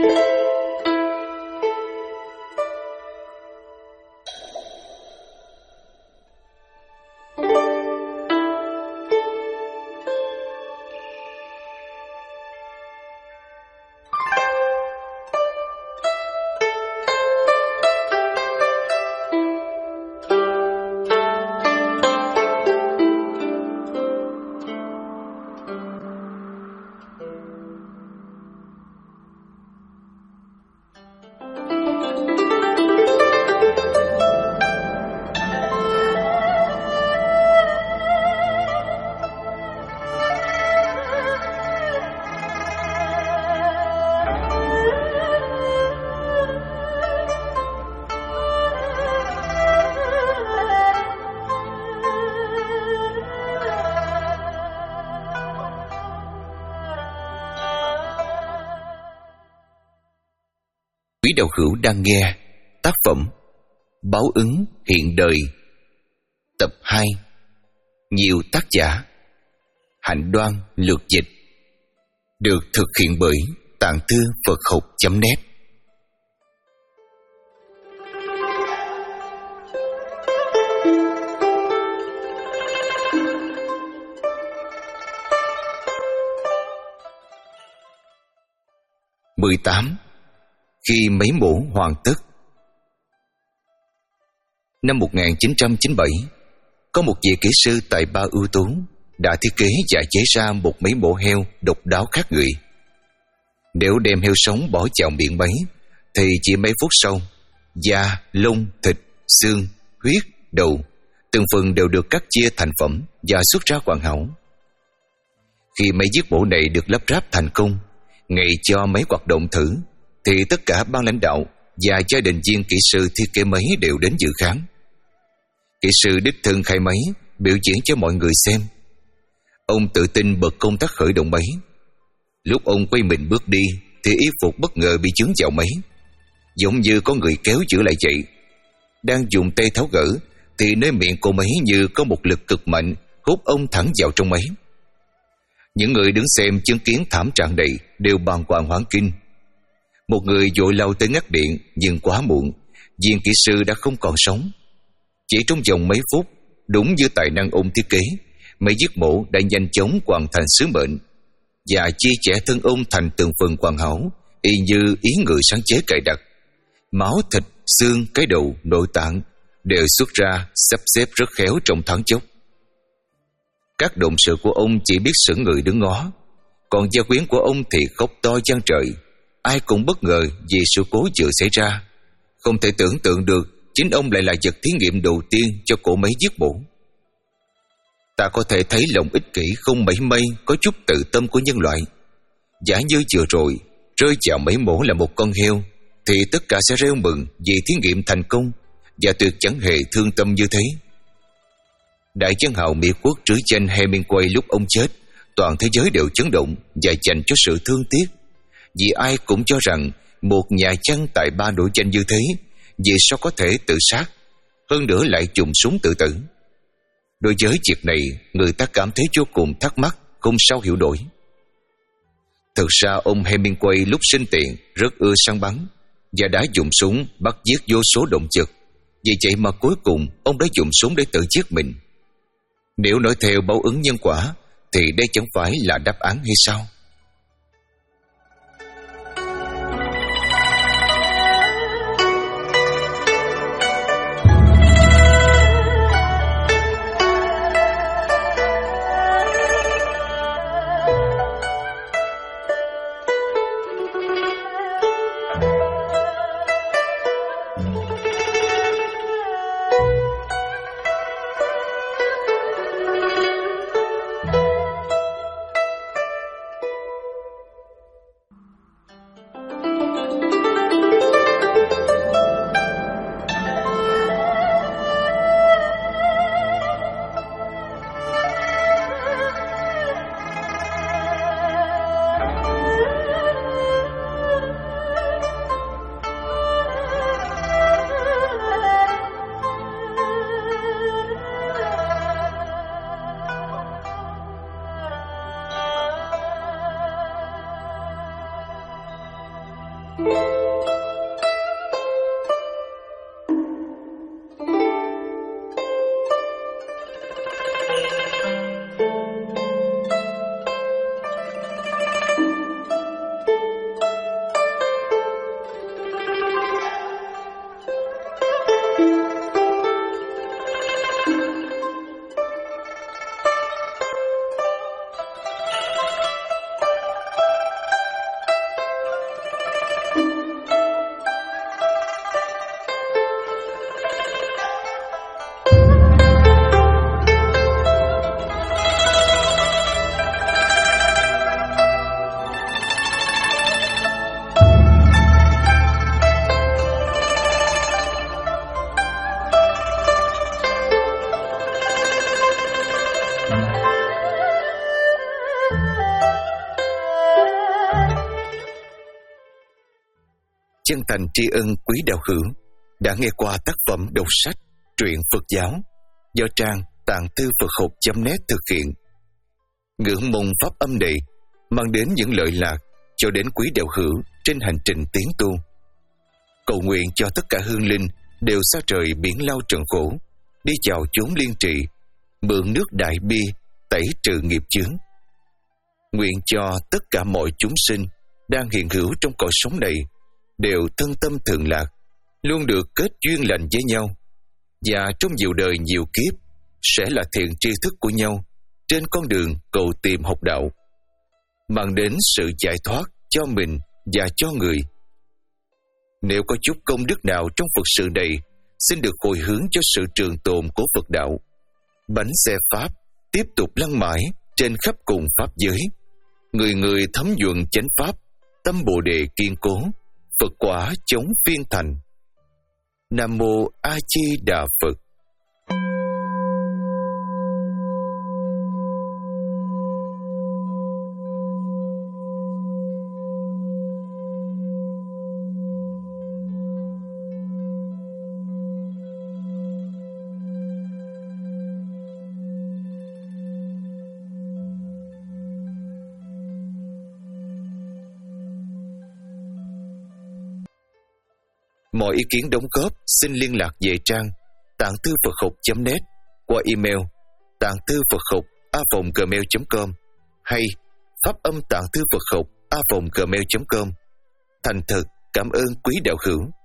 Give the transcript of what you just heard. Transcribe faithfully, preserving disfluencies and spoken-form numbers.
Quý đạo hữu đang nghe tác phẩm Báo ứng hiện đời, tập hai, nhiều tác giả, Hạnh Đoan lược dịch, được thực hiện bởi Tạng Thư Phật Học chấm net. mười tám. Khi mấy mổ hoàn tất. Năm một nghìn chín trăm chín mươi bảy, có một vị kỹ sư tại Ba ưu tú đã thiết kế và chế ra một mấy mổ heo độc đáo khác người. Nếu đem heo sống bỏ vào miệng máy, thì chỉ mấy phút sau, da, lông, thịt, xương, huyết, đầu, từng phần đều được cắt chia thành phẩm và xuất ra hoàn hảo. Khi mấy giết mổ này được lắp ráp thành công, ngày cho máy hoạt động thử, thì tất cả ban lãnh đạo và gia đình viên kỹ sư thiết kế máy đều đến dự khám. Kỹ sư đích thân khai máy, biểu diễn cho mọi người xem. Ông tự tin bật công tắc khởi động máy. Lúc ông quay mình bước đi, thì y phục bất ngờ bị chướng vào máy, giống như có người kéo giữ lại vậy. Đang dùng tay tháo gỡ, thì nơi miệng của máy như có một lực cực mạnh hút ông thẳng vào trong máy. Những người đứng xem chứng kiến thảm trạng này đều bàng hoàng hoảng kinh. Một người vội lao tới ngắt điện, nhưng quá muộn, viên kỹ sư đã không còn sống. Chỉ trong vòng mấy phút, đúng như tài năng ông thiết kế, mấy giết mổ đã nhanh chóng hoàn thành sứ mệnh và chia sẻ thân ông thành từng phần hoàn hảo, y như ý người sáng chế cài đặt. Máu, thịt, xương, cái đầu, nội tạng đều xuất ra, sắp xếp rất khéo trong thoáng chốc. Các đồng sự của ông chỉ biết sững người đứng ngó, còn gia quyến của ông thì khóc to vang trời. Ai cũng bất ngờ vì sự cố vừa xảy ra. Không thể tưởng tượng được chính ông lại là vật thí nghiệm đầu tiên cho cỗ máy giết mổ. Ta có thể thấy lòng ích kỷ không mảy may có chút tự tâm của nhân loại. Giả như vừa rồi rơi vào máy mổ là một con heo, thì tất cả sẽ reo mừng vì thí nghiệm thành công, và tuyệt chẳng hề thương tâm như thế. Đại văn hào Mỹ Quốc trứ danh Hemingway lúc ông chết, toàn thế giới đều chấn động và dành cho sự thương tiếc, vì ai cũng cho rằng một nhà văn tài ba nổi danh như thế, vì sao có thể tự sát, hơn nữa lại dùng súng tự tử. Đối với việc này, người ta cảm thấy vô cùng thắc mắc, không sao hiểu nổi. Thực ra ông Hemingway lúc sinh tiền rất ưa săn bắn và đã dùng súng bắt giết vô số động vật. Vì vậy mà cuối cùng ông đã dùng súng để tự giết mình. Nếu nói theo báo ứng nhân quả, thì đây chẳng phải là đáp án hay sao? chân thành tri ân quý đạo hữu đã nghe qua tác phẩm đọc sách truyện Phật giáo do trang tạng thư Phật học chấm net thực hiện. Ngưỡng mong pháp âm này mang đến những lợi lạc cho đến quý đạo hữu trên hành trình tiến tu. Cầu nguyện cho tất cả hương linh đều xa trời biển lao trần khổ, đi vào chốn liên trị, mượn nước đại bi tẩy trừ nghiệp chướng. Nguyện cho tất cả mọi chúng sinh đang hiện hữu trong cõi sống này đều thân tâm thường lạc, luôn được kết duyên lành với nhau, và trong nhiều đời nhiều kiếp sẽ là thiện tri thức của nhau trên con đường cầu tìm học đạo, mang đến sự giải thoát cho mình và cho người. Nếu có chút công đức nào trong Phật sự này, xin được hồi hướng cho sự trường tồn của Phật đạo. Bánh xe Pháp tiếp tục lăn mãi trên khắp cùng Pháp giới. Người người thấm nhuận chánh Pháp, tâm Bồ Đề kiên cố, Phật quả chống phiên thành. Nam Mô A Di Đà Phật. Mọi ý kiến đóng góp xin liên lạc về trang tạng thư Phật học chấm net qua email tạng thư Phật học a còng gmail chấm com hay pháp âm tạng thư Phật học a còng gmail chấm com. Thành thật cảm ơn quý đạo hữu.